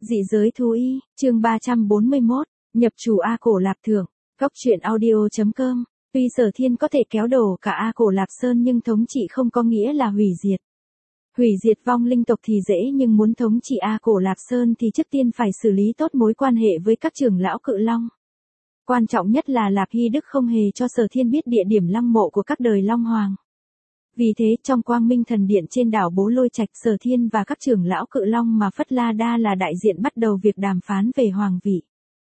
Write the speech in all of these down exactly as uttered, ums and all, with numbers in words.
Dị giới thú y, chương ba trăm bốn mươi mốt, nhập chủ A Cổ Lạp Thượng, góc truyện audio chấm com. Tuy Sở Thiên có thể kéo đổ cả A Cổ Lạp Sơn nhưng thống trị không có nghĩa là hủy diệt. Hủy diệt vong linh tộc thì dễ nhưng muốn thống trị A Cổ Lạp Sơn thì trước tiên phải xử lý tốt mối quan hệ với các trưởng lão Cự Long. Quan trọng nhất là Lạp Hy Đức không hề cho Sở Thiên biết địa điểm lăng mộ của các đời Long Hoàng. Vì thế trong Quang Minh Thần Điện trên đảo Bố Lôi Trạch, Sở Thiên và các trưởng lão Cự Long mà Phất La Đa là đại diện bắt đầu việc đàm phán về hoàng vị.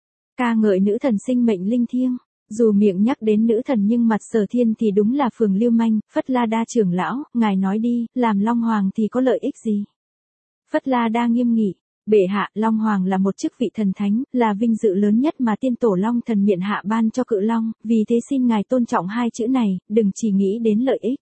Ca ngợi nữ thần sinh mệnh linh thiêng, dù miệng nhắc đến nữ thần nhưng mặt Sở Thiên thì đúng là phường lưu manh. Phất La Đa trưởng lão, ngài nói đi, làm Long Hoàng thì có lợi ích gì? Phất La Đa nghiêm nghị, bệ hạ, Long Hoàng là một chức vị thần thánh, là vinh dự lớn nhất mà tiên tổ Long thần miện hạ ban cho Cự Long, vì thế xin ngài tôn trọng hai chữ này, đừng chỉ nghĩ đến lợi ích.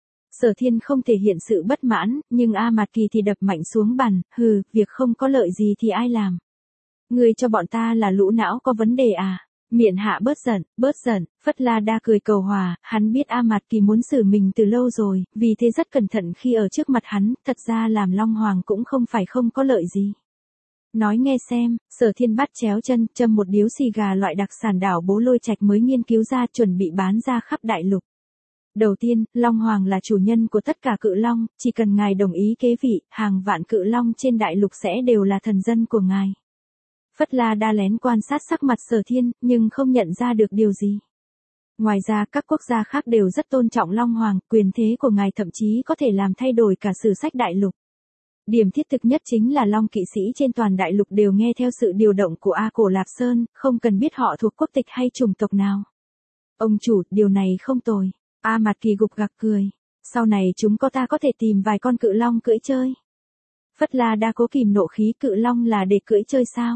Sở Thiên không thể hiện sự bất mãn, nhưng A Mạt Kỳ thì đập mạnh xuống bàn, hừ, việc không có lợi gì thì ai làm? Ngươi cho bọn ta là lũ não có vấn đề à? Miện hạ bớt giận, bớt giận. Phất La Đa cười cầu hòa, hắn biết A Mạt Kỳ muốn xử mình từ lâu rồi, vì thế rất cẩn thận khi ở trước mặt hắn, thật ra làm Long Hoàng cũng không phải không có lợi gì. Nói nghe xem. Sở Thiên bắt chéo chân, châm một điếu xì gà loại đặc sản đảo Bố Lôi Trạch mới nghiên cứu ra, chuẩn bị bán ra khắp đại lục. Đầu tiên, Long Hoàng là chủ nhân của tất cả Cự Long, chỉ cần ngài đồng ý kế vị, hàng vạn Cự Long trên đại lục sẽ đều là thần dân của ngài. Phất La Đa lén quan sát sắc mặt Sở Thiên, nhưng không nhận ra được điều gì. Ngoài ra các quốc gia khác đều rất tôn trọng Long Hoàng, quyền thế của ngài thậm chí có thể làm thay đổi cả sử sách đại lục. Điểm thiết thực nhất chính là Long kỵ sĩ trên toàn đại lục đều nghe theo sự điều động của A Cổ Lạp Sơn, không cần biết họ thuộc quốc tịch hay chủng tộc nào. Ông chủ, điều này không tồi. A Mạt Kỳ gục gặc cười. Sau này chúng có ta có thể tìm vài con Cự Long cưỡi chơi. Phất La Đa cố kìm nộ khí, Cự Long là để cưỡi chơi sao?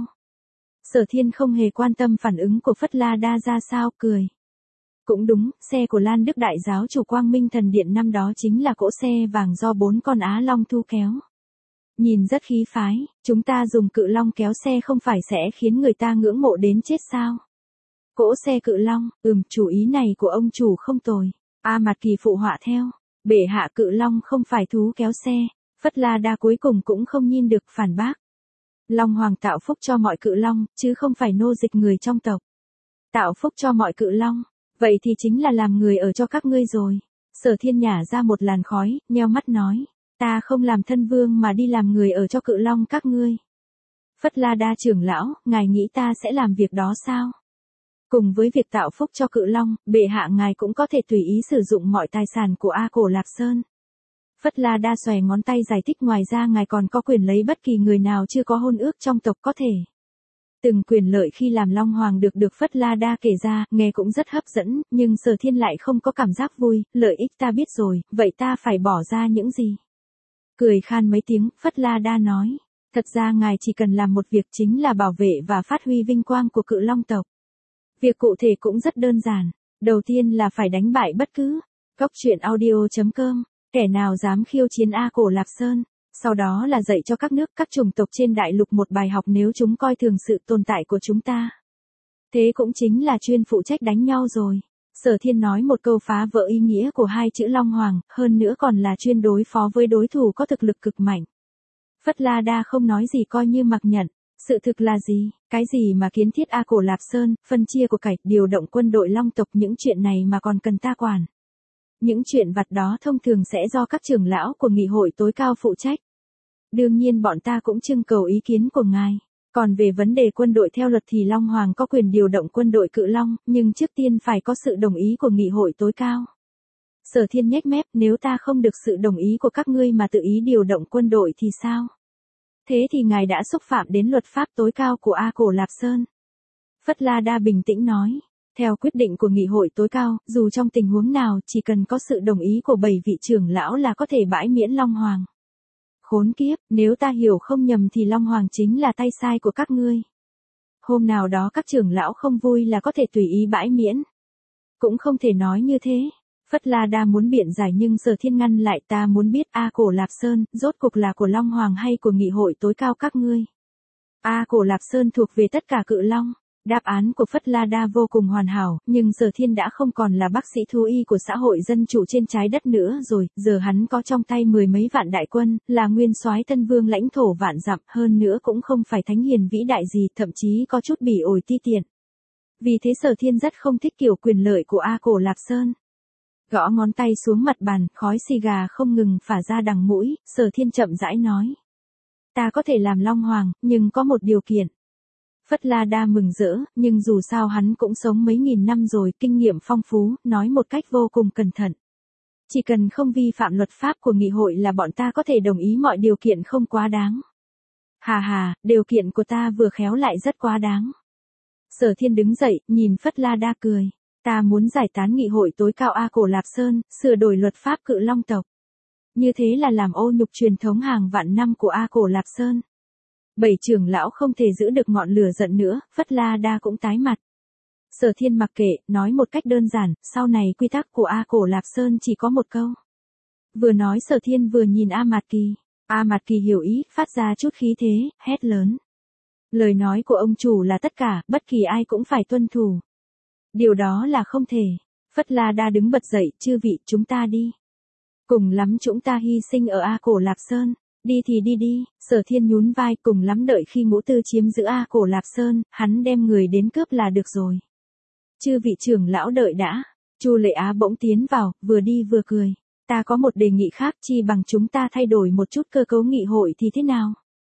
Sở Thiên không hề quan tâm phản ứng của Phất La Đa ra sao, cười. Cũng đúng, xe của Lan Đức Đại giáo chủ Quang Minh Thần Điện năm đó chính là cỗ xe vàng do bốn con Á Long thu kéo. Nhìn rất khí phái, chúng ta dùng Cự Long kéo xe không phải sẽ khiến người ta ngưỡng mộ đến chết sao? Cỗ xe Cự Long, ừm, chủ ý này của ông chủ không tồi. A Mạt Kỳ phụ họa theo, bệ hạ, Cự Long không phải thú kéo xe. Phất La Đa cuối cùng cũng không nhìn được phản bác. Long Hoàng tạo phúc cho mọi Cự Long, chứ không phải nô dịch người trong tộc. Tạo phúc cho mọi Cự Long, vậy thì chính là làm người ở cho các ngươi rồi. Sở Thiên nhả ra một làn khói, nheo mắt nói, ta không làm thân vương mà đi làm người ở cho Cự Long các ngươi. Phất La Đa trưởng lão, ngài nghĩ ta sẽ làm việc đó sao? Cùng với việc tạo phúc cho Cự Long, bệ hạ ngài cũng có thể tùy ý sử dụng mọi tài sản của A Cổ Lạp Sơn. Phất La Đa xòe ngón tay giải thích, ngoài ra ngài còn có quyền lấy bất kỳ người nào chưa có hôn ước trong tộc có thể. Từng quyền lợi khi làm Long Hoàng được được Phất La Đa kể ra, nghe cũng rất hấp dẫn, nhưng Sở Thiên lại không có cảm giác vui. Lợi ích ta biết rồi, vậy ta phải bỏ ra những gì? Cười khan mấy tiếng, Phất La Đa nói, thật ra ngài chỉ cần làm một việc, chính là bảo vệ và phát huy vinh quang của Cự Long tộc. Việc cụ thể cũng rất đơn giản, đầu tiên là phải đánh bại bất cứ góc truyện audio chấm com, kẻ nào dám khiêu chiến A Cổ Lạp Sơn, sau đó là dạy cho các nước, các chủng tộc trên đại lục một bài học nếu chúng coi thường sự tồn tại của chúng ta. Thế cũng chính là chuyên phụ trách đánh nhau rồi. Sở Thiên nói một câu phá vỡ ý nghĩa của hai chữ Long Hoàng, hơn nữa còn là chuyên đối phó với đối thủ có thực lực cực mạnh. Phất La Đa không nói gì coi như mặc nhận. Sự thực là gì? Cái gì mà kiến thiết A Cổ Lạp Sơn, phân chia của cải, điều động quân đội Long tộc, những chuyện này mà còn cần ta quản? Những chuyện vặt đó thông thường sẽ do các trưởng lão của nghị hội tối cao phụ trách. Đương nhiên bọn ta cũng trưng cầu ý kiến của ngài. Còn về vấn đề quân đội theo luật thì Long Hoàng có quyền điều động quân đội Cự Long, nhưng trước tiên phải có sự đồng ý của nghị hội tối cao. Sở Thiên nhếch mép, nếu ta không được sự đồng ý của các ngươi mà tự ý điều động quân đội thì sao? Thế thì ngài đã xúc phạm đến luật pháp tối cao của A Cổ Lạp Sơn. Phất La Đa bình tĩnh nói, theo quyết định của nghị hội tối cao, dù trong tình huống nào, chỉ cần có sự đồng ý của bảy vị trưởng lão là có thể bãi miễn Long Hoàng. Khốn kiếp, nếu ta hiểu không nhầm thì Long Hoàng chính là tay sai của các ngươi. Hôm nào đó các trưởng lão không vui là có thể tùy ý bãi miễn. Cũng không thể nói như thế. Phất La Đa muốn biện giải nhưng Sở Thiên ngăn lại, ta muốn biết A Cổ Lạp Sơn, rốt cuộc là của Long Hoàng hay của nghị hội tối cao các ngươi? A Cổ Lạp Sơn thuộc về tất cả Cự Long. Đáp án của Phất La Đa vô cùng hoàn hảo, nhưng Sở Thiên đã không còn là bác sĩ thú y của xã hội dân chủ trên trái đất nữa rồi, giờ hắn có trong tay mười mấy vạn đại quân, là nguyên soái Tân Vương lãnh thổ vạn dặm, hơn nữa cũng không phải thánh hiền vĩ đại gì, thậm chí có chút bỉ ổi ti tiện. Vì thế Sở Thiên rất không thích kiểu quyền lợi của A Cổ Lạp Sơn. Gõ ngón tay xuống mặt bàn, khói xì gà không ngừng phả ra đằng mũi, Sở Thiên chậm rãi nói. Ta có thể làm Long Hoàng, nhưng có một điều kiện. Phất La Đa mừng rỡ, nhưng dù sao hắn cũng sống mấy nghìn năm rồi, kinh nghiệm phong phú, nói một cách vô cùng cẩn thận. Chỉ cần không vi phạm luật pháp của nghị hội là bọn ta có thể đồng ý mọi điều kiện không quá đáng. Hà hà, điều kiện của ta vừa khéo lại rất quá đáng. Sở Thiên đứng dậy, nhìn Phất La Đa cười. Ta muốn giải tán nghị hội tối cao A Cổ Lạp Sơn, sửa đổi luật pháp Cự Long tộc. Như thế là làm ô nhục truyền thống hàng vạn năm của A Cổ Lạp Sơn. Bảy trưởng lão không thể giữ được ngọn lửa giận nữa, Phất La Đa cũng tái mặt. Sở Thiên mặc kệ, nói một cách đơn giản, sau này quy tắc của A Cổ Lạp Sơn chỉ có một câu. Vừa nói Sở Thiên vừa nhìn A Mạt Kỳ. A Mạt Kỳ hiểu ý, phát ra chút khí thế, hét lớn. Lời nói của ông chủ là tất cả, bất kỳ ai cũng phải tuân thủ. Điều đó là không thể. Phất La Đa đứng bật dậy, chư vị, chúng ta đi. Cùng lắm chúng ta hy sinh ở A Cổ Lạp Sơn. Đi thì đi đi, Sở Thiên nhún vai, cùng lắm đợi khi Ngũ Tư chiếm giữ A Cổ Lạp Sơn, hắn đem người đến cướp là được rồi. Chư vị trưởng lão đợi đã. Chu Lệ Á bỗng tiến vào, vừa đi vừa cười. Ta có một đề nghị khác, chi bằng chúng ta thay đổi một chút cơ cấu nghị hội thì thế nào?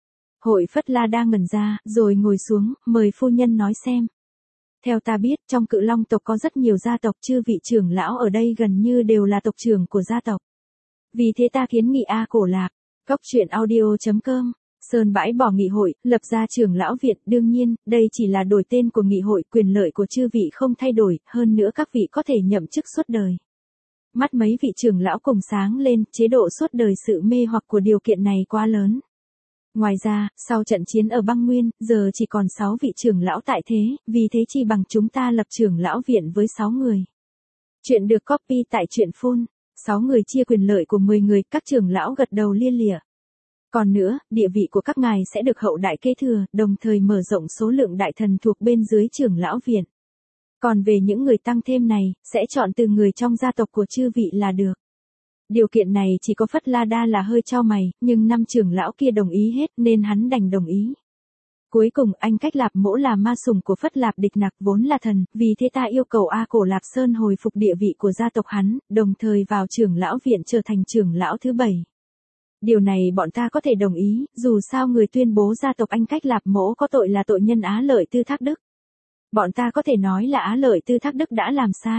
Hội Phất La Đa ngẩn ra, rồi ngồi xuống, mời phu nhân nói xem. Theo ta biết, trong Cự Long tộc có rất nhiều gia tộc, chư vị trưởng lão ở đây gần như đều là tộc trưởng của gia tộc. Vì thế ta kiến nghị A Cổ Lạp. Cốc truyện audio chấm com. Sơn bãi bỏ nghị hội, lập ra trưởng lão viện, đương nhiên, đây chỉ là đổi tên của nghị hội, quyền lợi của chư vị không thay đổi, hơn nữa các vị có thể nhậm chức suốt đời. Mắt mấy vị trưởng lão cùng sáng lên, chế độ suốt đời sự mê hoặc của điều kiện này quá lớn. Ngoài ra, sau trận chiến ở băng nguyên, giờ chỉ còn sáu vị trưởng lão tại thế, vì thế chi bằng chúng ta lập trưởng lão viện với sáu người. Chuyện được copy tại truyện phun. Sáu người chia quyền lợi của mười người, các trưởng lão gật đầu lia lịa. Còn nữa, địa vị của các ngài sẽ được hậu đại kế thừa, đồng thời mở rộng số lượng đại thần thuộc bên dưới trưởng lão viện. Còn về những người tăng thêm này, sẽ chọn từ người trong gia tộc của chư vị là được. Điều kiện này chỉ có Phất La Đa là hơi chau mày, nhưng năm trưởng lão kia đồng ý hết nên hắn đành đồng ý. Cuối cùng anh Cách Lạp Mỗ là ma sủng của Phất Lạp Địch Nặc vốn là thần, vì thế ta yêu cầu A Cổ Lạp Sơn hồi phục địa vị của gia tộc hắn, đồng thời vào trưởng lão viện trở thành trưởng lão thứ bảy. Điều này bọn ta có thể đồng ý, dù sao người tuyên bố gia tộc anh Cách Lạp Mỗ có tội là tội nhân Á Lợi Tư Thác Đức. Bọn ta có thể nói là Á Lợi Tư Thác Đức đã làm sai.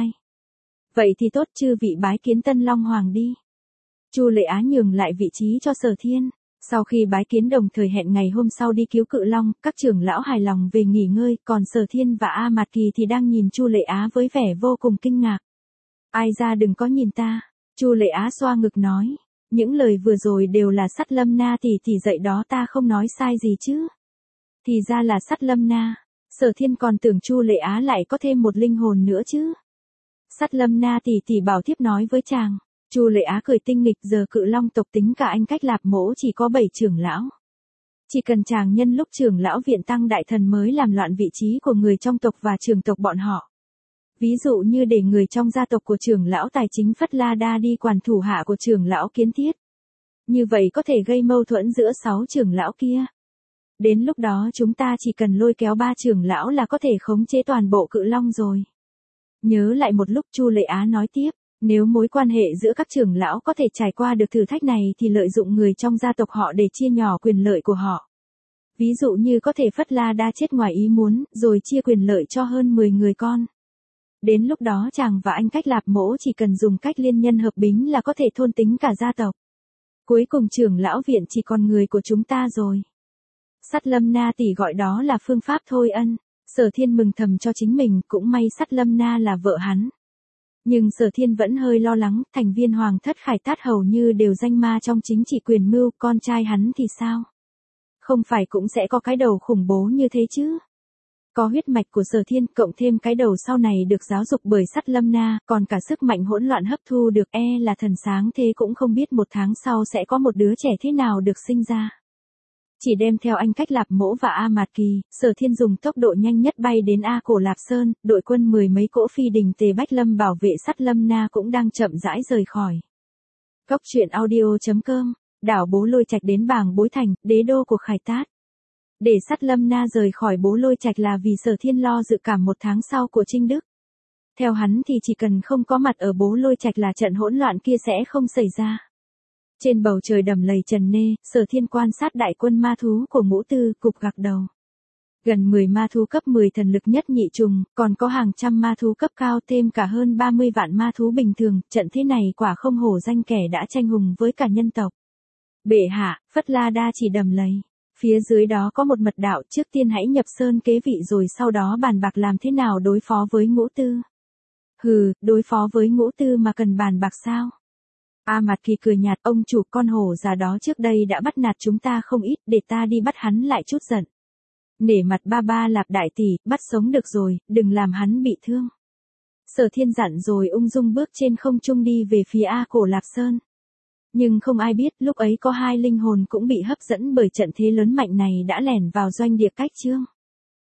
Vậy thì tốt, chư vị bái kiến Tân Long Hoàng đi. Chu Lệ Á nhường lại vị trí cho Sở Thiên. Sau khi bái kiến đồng thời hẹn ngày hôm sau đi cứu Cự Long, các trưởng lão hài lòng về nghỉ ngơi, còn Sở Thiên và A Mạt Kỳ thì đang nhìn Chu Lệ Á với vẻ vô cùng kinh ngạc. Ai ra đừng có nhìn ta, Chu Lệ Á xoa ngực nói, những lời vừa rồi đều là Sắt Lâm Na tỷ tỷ dạy đó, ta không nói sai gì chứ. Thì ra là Sắt Lâm Na, Sở Thiên còn tưởng Chu Lệ Á lại có thêm một linh hồn nữa chứ. Sắt Lâm Na tỷ tỷ bảo thiếp nói với chàng. Chu Lệ Á cười tinh nghịch, giờ Cự Long tộc tính cả anh Cách Lạp Mỗ chỉ có bảy trưởng lão. Chỉ cần chàng nhân lúc trưởng lão viện tăng đại thần mới làm loạn vị trí của người trong tộc và trưởng tộc bọn họ. Ví dụ như để người trong gia tộc của trưởng lão tài chính Phất La Đa đi quản thủ hạ của trưởng lão Kiến Thiết. Như vậy có thể gây mâu thuẫn giữa sáu trưởng lão kia. Đến lúc đó chúng ta chỉ cần lôi kéo ba trưởng lão là có thể khống chế toàn bộ Cự Long rồi. Nhớ lại một lúc, Chu Lệ Á nói tiếp. Nếu mối quan hệ giữa các trưởng lão có thể trải qua được thử thách này thì lợi dụng người trong gia tộc họ để chia nhỏ quyền lợi của họ. Ví dụ như có thể Phất La Đa chết ngoài ý muốn, rồi chia quyền lợi cho hơn mười người con. Đến lúc đó chàng và anh Cách Lạp Mỗ chỉ cần dùng cách liên nhân hợp bính là có thể thôn tính cả gia tộc. Cuối cùng trưởng lão viện chỉ còn người của chúng ta rồi. Sắt Lâm Na tỷ gọi đó là phương pháp thôi ân. Sở Thiên mừng thầm cho chính mình, cũng may Sắt Lâm Na là vợ hắn. Nhưng Sở Thiên vẫn hơi lo lắng, thành viên Hoàng thất Khải Tát hầu như đều danh ma trong chính trị quyền mưu, con trai hắn thì sao? Không phải cũng sẽ có cái đầu khủng bố như thế chứ? Có huyết mạch của Sở Thiên, cộng thêm cái đầu sau này được giáo dục bởi Sắt Lâm Na, còn cả sức mạnh hỗn loạn hấp thu được, e là thần sáng thế cũng không biết một tháng sau sẽ có một đứa trẻ thế nào được sinh ra. Chỉ đem theo anh Cách Lạp Mỗ và A Mạt Kỳ, Sở Thiên dùng tốc độ nhanh nhất bay đến A Cổ Lạp Sơn, đội quân mười mấy cỗ phi đình Tề Bách Lâm bảo vệ Sắt Lâm Na cũng đang chậm rãi rời khỏi. Cốc truyện audio chấm com, đảo Bố Lôi Trạch đến Bàng Bối Thành, đế đô của Khải Tát. Để Sắt Lâm Na rời khỏi Bố Lôi Trạch là vì Sở Thiên lo dự cảm một tháng sau của Trinh Đức. Theo hắn thì chỉ cần không có mặt ở Bố Lôi Trạch là trận hỗn loạn kia sẽ không xảy ra. Trên bầu trời đầm lầy trần nê, Sở Thiên quan sát đại quân ma thú của Ngũ Tư, cục gạc đầu. Gần mười ma thú cấp mười thần lực nhất nhị trùng, còn có hàng trăm ma thú cấp cao thêm cả hơn ba mươi vạn ma thú bình thường, trận thế này quả không hổ danh kẻ đã tranh hùng với cả nhân tộc. Bệ hạ, Phất La Đa chỉ đầm lầy. Phía dưới đó có một mật đạo, trước tiên hãy nhập sơn kế vị rồi sau đó bàn bạc làm thế nào đối phó với Ngũ Tư. Hừ, đối phó với Ngũ Tư mà cần bàn bạc sao? A Mạt Kỳ cười nhạt, ông chủ con hổ già đó trước đây đã bắt nạt chúng ta không ít, để ta đi bắt hắn lại chút giận. Nể mặt ba ba Lạp đại tỷ, bắt sống được rồi, đừng làm hắn bị thương. Sở Thiên dặn rồi ung dung bước trên không trung đi về phía A Cổ Lạp Sơn. Nhưng không ai biết lúc ấy có hai linh hồn cũng bị hấp dẫn bởi trận thế lớn mạnh này đã lẻn vào doanh địa Cách Trương.